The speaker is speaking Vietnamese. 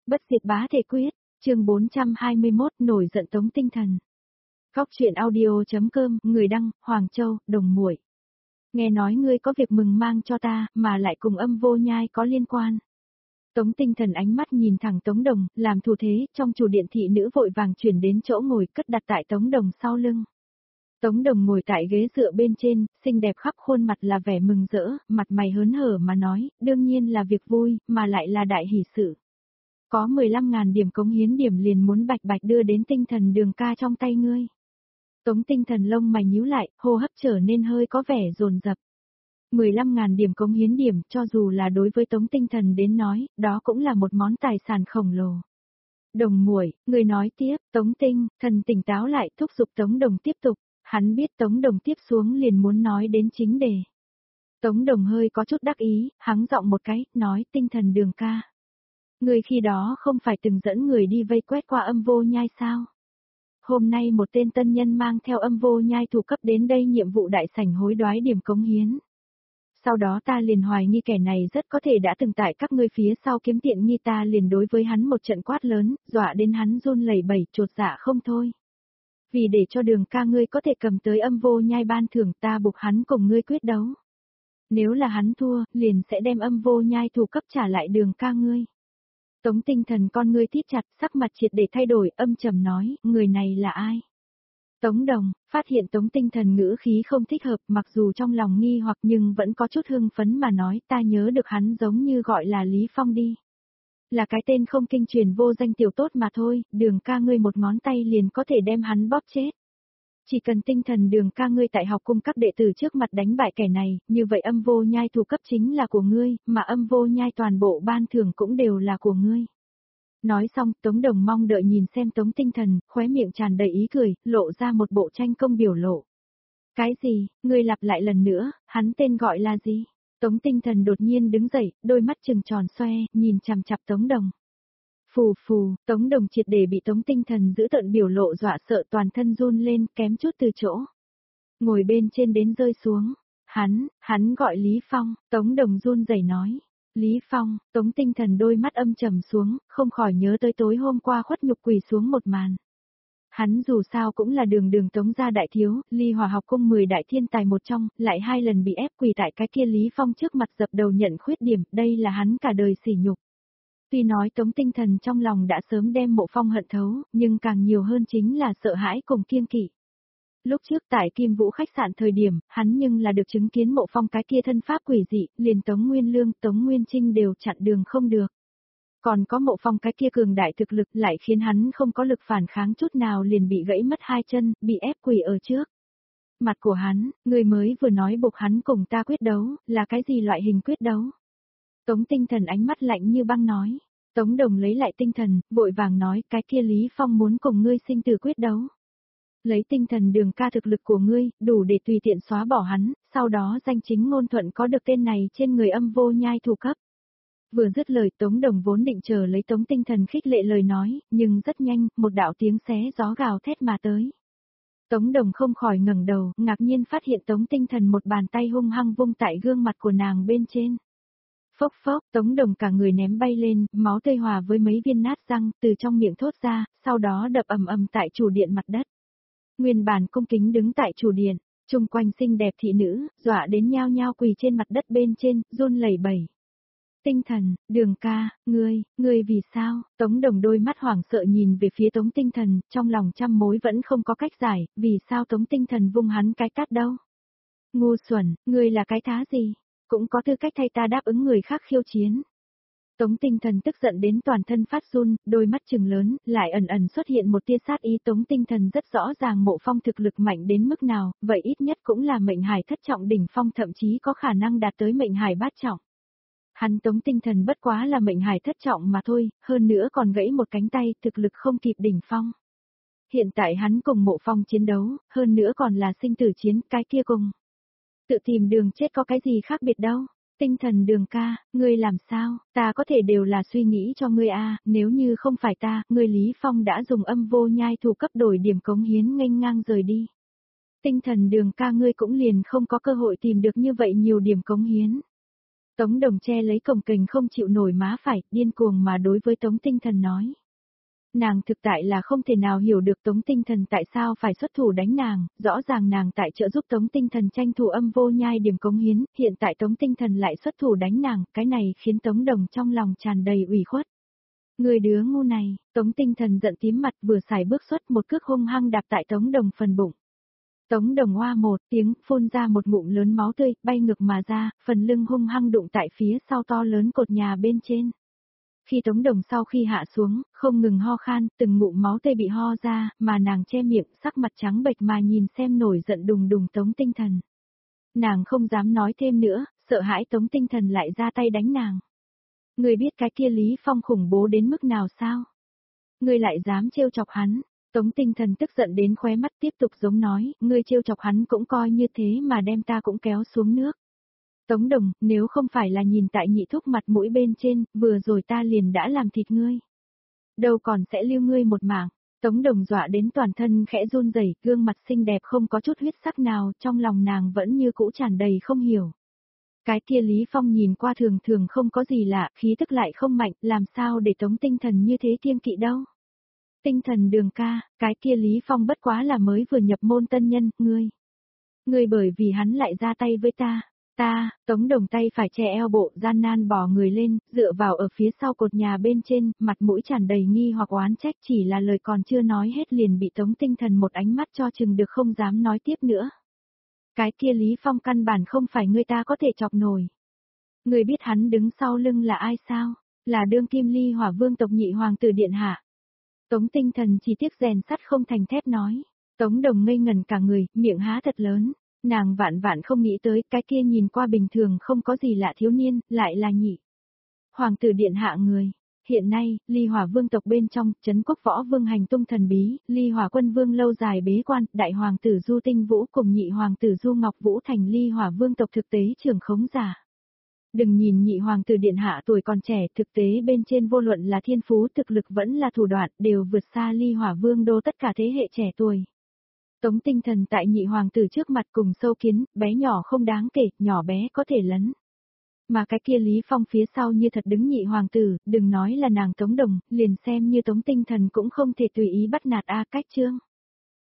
Bất diệt bá thể quyết, chương 421 nổi giận Tống Tinh Thần. Góc truyện audio.com, người đăng, Hoàng Châu, Đồng Muội. Nghe nói ngươi có việc mừng mang cho ta, mà lại cùng Âm Vô Nhai có liên quan. Tống Tinh Thần ánh mắt nhìn thẳng Tống Đồng, làm thủ thế, trong chủ điện thị nữ vội vàng chuyển đến chỗ ngồi cất đặt tại Tống Đồng sau lưng. Tống Đồng ngồi tại ghế dựa bên trên, xinh đẹp khắp khuôn mặt là vẻ mừng rỡ, mặt mày hớn hở mà nói, đương nhiên là việc vui, mà lại là đại hỷ sự. Có 15.000 điểm cống hiến điểm liền muốn bạch bạch đưa đến Tinh Thần Đường ca trong tay ngươi. Tống Tinh Thần lông mày nhíu lại, hô hấp trở nên hơi có vẻ dồn dập. 15.000 điểm cống hiến điểm, cho dù là đối với Tống Tinh Thần đến nói, đó cũng là một món tài sản khổng lồ. Đồng muội, người nói tiếp, Tống Tinh Thần tỉnh táo lại, thúc giục Tống Đồng tiếp tục. Hắn biết Tống Đồng tiếp xuống liền muốn nói đến chính đề. Tống Đồng hơi có chút đắc ý, hắng giọng một cái, nói Tinh Thần Đường ca. Người khi đó không phải từng dẫn người đi vây quét qua Âm Vô Nhai sao? Hôm nay một tên tân nhân mang theo Âm Vô Nhai thủ cấp đến đây nhiệm vụ đại sảnh hối đoái điểm cống hiến. Sau đó ta liền hoài nghi kẻ này rất có thể đã từng tại các ngươi phía sau kiếm tiện nghi, ta liền đối với hắn một trận quát lớn, dọa đến hắn run lẩy bẩy chột dạ không thôi. Vì để cho Đường ca ngươi có thể cầm tới Âm Vô Nhai ban thưởng, ta buộc hắn cùng ngươi quyết đấu. Nếu là hắn thua, liền sẽ đem Âm Vô Nhai thủ cấp trả lại Đường ca ngươi. Tống Tinh Thần con ngươi thít chặt, sắc mặt triệt để thay đổi, âm trầm nói, người này là ai? Tống Đồng, phát hiện Tống Tinh Thần ngữ khí không thích hợp, mặc dù trong lòng nghi hoặc nhưng vẫn có chút hưng phấn mà nói, ta nhớ được hắn giống như gọi là Lý Phong đi. Là cái tên không kinh truyền vô danh tiểu tốt mà thôi, Đường ca ngươi một ngón tay liền có thể đem hắn bóp chết. Chỉ cần Tinh Thần Đường ca ngươi tại học cung các đệ tử trước mặt đánh bại kẻ này, như vậy Âm Vô Nhai thủ cấp chính là của ngươi, mà Âm Vô Nhai toàn bộ ban thưởng cũng đều là của ngươi. Nói xong, Tống Đồng mong đợi nhìn xem Tống Tinh Thần, khóe miệng tràn đầy ý cười, lộ ra một bộ tranh công biểu lộ. Cái gì, ngươi lặp lại lần nữa, hắn tên gọi là gì? Tống Tinh Thần đột nhiên đứng dậy, đôi mắt trừng tròn xoe, nhìn chằm chằm Tống Đồng. Phù phù, Tống Đồng triệt để bị Tống Tinh Thần giữ tợn biểu lộ dọa sợ, toàn thân run lên, kém chút từ chỗ ngồi bên trên đến rơi xuống. Hắn gọi Lý Phong, Tống Đồng run rẩy nói. Lý Phong, Tống Tinh Thần đôi mắt âm trầm xuống, không khỏi nhớ tới tối hôm qua khuất nhục quỳ xuống một màn. Hắn dù sao cũng là đường Tống gia đại thiếu, Ly Hòa học cung 10 đại thiên tài một trong, lại 2 lần bị ép quỳ tại cái kia Lý Phong trước mặt dập đầu nhận khuyết điểm, đây là hắn cả đời sỉ nhục. Tuy nói Tống Tinh Thần trong lòng đã sớm đem Mộ Phong hận thấu, nhưng càng nhiều hơn chính là sợ hãi cùng kiêng kỵ. Lúc trước tại Kim Vũ khách sạn thời điểm, hắn nhưng là được chứng kiến Mộ Phong cái kia thân pháp quỷ dị, liền Tống Nguyên Lương, Tống Nguyên Trinh đều chặn đường không được. Còn có Mộ Phong cái kia cường đại thực lực lại khiến hắn không có lực phản kháng chút nào, liền bị gãy mất 2 chân, bị ép quỳ ở trước mặt của hắn, người mới vừa nói buộc hắn cùng ta quyết đấu, là cái gì loại hình quyết đấu? Tống Tinh Thần ánh mắt lạnh như băng nói. Tống Đồng lấy lại tinh thần, vội vàng nói, cái kia Lý Phong muốn cùng ngươi sinh tử quyết đấu. Lấy Tinh Thần Đường ca thực lực của ngươi, đủ để tùy tiện xóa bỏ hắn, sau đó danh chính ngôn thuận có được tên này trên người Âm Vô Nhai thủ cấp. Vừa dứt lời, Tống Đồng vốn định chờ lấy Tống Tinh Thần khích lệ lời nói, nhưng rất nhanh, một đạo tiếng xé gió gào thét mà tới. Tống Đồng không khỏi ngẩng đầu, ngạc nhiên phát hiện Tống Tinh Thần một bàn tay hung hăng vung tại gương mặt của nàng bên trên. Phốc phốc, Tống Đồng cả người ném bay lên, máu tươi hòa với mấy viên nát răng, từ trong miệng thốt ra, sau đó đập ầm ầm tại chủ điện mặt đất. Nguyên bản cung kính đứng tại chủ điện, chung quanh xinh đẹp thị nữ, dọa đến nhao nhao quỳ trên mặt đất bên trên, run lẩy bẩy. Tinh Thần, Đường ca, ngươi vì sao? Tống Đồng đôi mắt hoảng sợ nhìn về phía Tống Tinh Thần, trong lòng trăm mối vẫn không có cách giải, vì sao Tống Tinh Thần vung hắn cái tát đâu? Ngu xuẩn, ngươi là cái thá gì? Cũng có tư cách thay ta đáp ứng người khác khiêu chiến. Tống Tinh Thần tức giận đến toàn thân phát run, đôi mắt trừng lớn, lại ẩn ẩn xuất hiện một tia sát ý. Tống Tinh Thần rất rõ ràng Mộ Phong thực lực mạnh đến mức nào, vậy ít nhất cũng là mệnh hải thất trọng đỉnh phong, thậm chí có khả năng đạt tới mệnh hải bát trọng. Hắn Tống Tinh Thần bất quá là mệnh hải thất trọng mà thôi, hơn nữa còn gãy một cánh tay, thực lực không kịp đỉnh phong. Hiện tại hắn cùng Mộ Phong chiến đấu, hơn nữa còn là sinh tử chiến, cái kia cùng tự tìm đường chết có cái gì khác biệt đâu. Tinh Thần Đường ca, ngươi làm sao, ta có thể đều là suy nghĩ cho ngươi a, nếu như không phải ta, ngươi Lý Phong đã dùng Âm Vô Nhai thủ cấp đổi điểm cống hiến nghênh ngang rời đi. Tinh Thần Đường ca ngươi cũng liền không có cơ hội tìm được như vậy nhiều điểm cống hiến. Tống Đồng che lấy cồng kềnh không chịu nổi má phải, điên cuồng mà đối với Tống Tinh Thần nói. Nàng thực tại là không thể nào hiểu được Tống Tinh Thần tại sao phải xuất thủ đánh nàng, rõ ràng nàng tại trợ giúp Tống Tinh Thần tranh thủ âm vô nhai điểm cống hiến, hiện tại Tống Tinh Thần lại xuất thủ đánh nàng, cái này khiến Tống Đồng trong lòng tràn đầy ủy khuất. Người đứa ngu này, Tống Tinh Thần giận tím mặt vừa xài bước xuất một cước hung hăng đạp tại Tống Đồng phần bụng. Tống Đồng oa một tiếng phun ra một ngụm lớn máu tươi, bay ngược mà ra, phần lưng hung hăng đụng tại phía sau to lớn cột nhà bên trên. Khi Tống Đồng sau khi hạ xuống, không ngừng ho khan, từng ngụm máu tươi bị ho ra, mà nàng che miệng, sắc mặt trắng bệch mà nhìn xem nổi giận đùng đùng Tống Tinh Thần. Nàng không dám nói thêm nữa, sợ hãi Tống Tinh Thần lại ra tay đánh nàng. Người biết cái kia Lý Phong khủng bố đến mức nào sao? Người lại dám trêu chọc hắn. Tống Tinh Thần tức giận đến khóe mắt tiếp tục giống nói, ngươi trêu chọc hắn cũng coi như thế mà đem ta cũng kéo xuống nước. Tống Đồng, nếu không phải là nhìn tại nhị thúc mặt mũi bên trên, vừa rồi ta liền đã làm thịt ngươi. Đâu còn sẽ lưu ngươi một mạng. Tống Đồng dọa đến toàn thân khẽ run rẩy, gương mặt xinh đẹp không có chút huyết sắc nào, trong lòng nàng vẫn như cũ tràn đầy không hiểu. Cái kia Lý Phong nhìn qua thường thường không có gì lạ, khí tức lại không mạnh, làm sao để Tống Tinh Thần như thế kiêng kỵ đâu. Tinh Thần Đường ca, cái kia Lý Phong bất quá là mới vừa nhập môn tân nhân, ngươi bởi vì hắn lại ra tay với ta. Tống Đồng tay phải che eo bộ, gian nan bò người lên, dựa vào ở phía sau cột nhà bên trên, mặt mũi tràn đầy nghi hoặc oán trách, chỉ là lời còn chưa nói hết liền bị Tống Tinh Thần một ánh mắt cho chừng được không dám nói tiếp nữa. Cái kia Lý Phong căn bản không phải người ta có thể chọc nổi. Người biết hắn đứng sau lưng là ai sao? Là đương kim Ly Hỏa Vương tộc nhị hoàng tử điện hạ. Tống Tinh Thần chỉ tiếc rèn sắt không thành thép nói. Tống Đồng ngây ngẩn cả người, miệng há thật lớn. Nàng vạn vạn không nghĩ tới cái kia nhìn qua bình thường không có gì lạ thiếu niên, lại là nhị hoàng tử điện hạ người. Hiện nay, Ly Hỏa Vương tộc bên trong, Trấn Quốc Võ Vương hành tung thần bí, Ly Hỏa Quân Vương lâu dài bế quan, đại hoàng tử Du Tinh Vũ cùng nhị hoàng tử Du Ngọc Vũ thành Ly Hỏa Vương tộc thực tế trưởng khống giả. Đừng nhìn nhị hoàng tử điện hạ tuổi còn trẻ, thực tế bên trên vô luận là thiên phú thực lực vẫn là thủ đoạn, đều vượt xa Ly Hỏa Vương đô tất cả thế hệ trẻ tuổi. Tống Tinh Thần tại nhị hoàng tử trước mặt cùng sâu kiến, bé nhỏ không đáng kể, nhỏ bé có thể lấn. Mà cái kia Lý Phong phía sau như thật đứng nhị hoàng tử, đừng nói là nàng Tống Đồng, liền xem như Tống Tinh Thần cũng không thể tùy ý bắt nạt cách chương.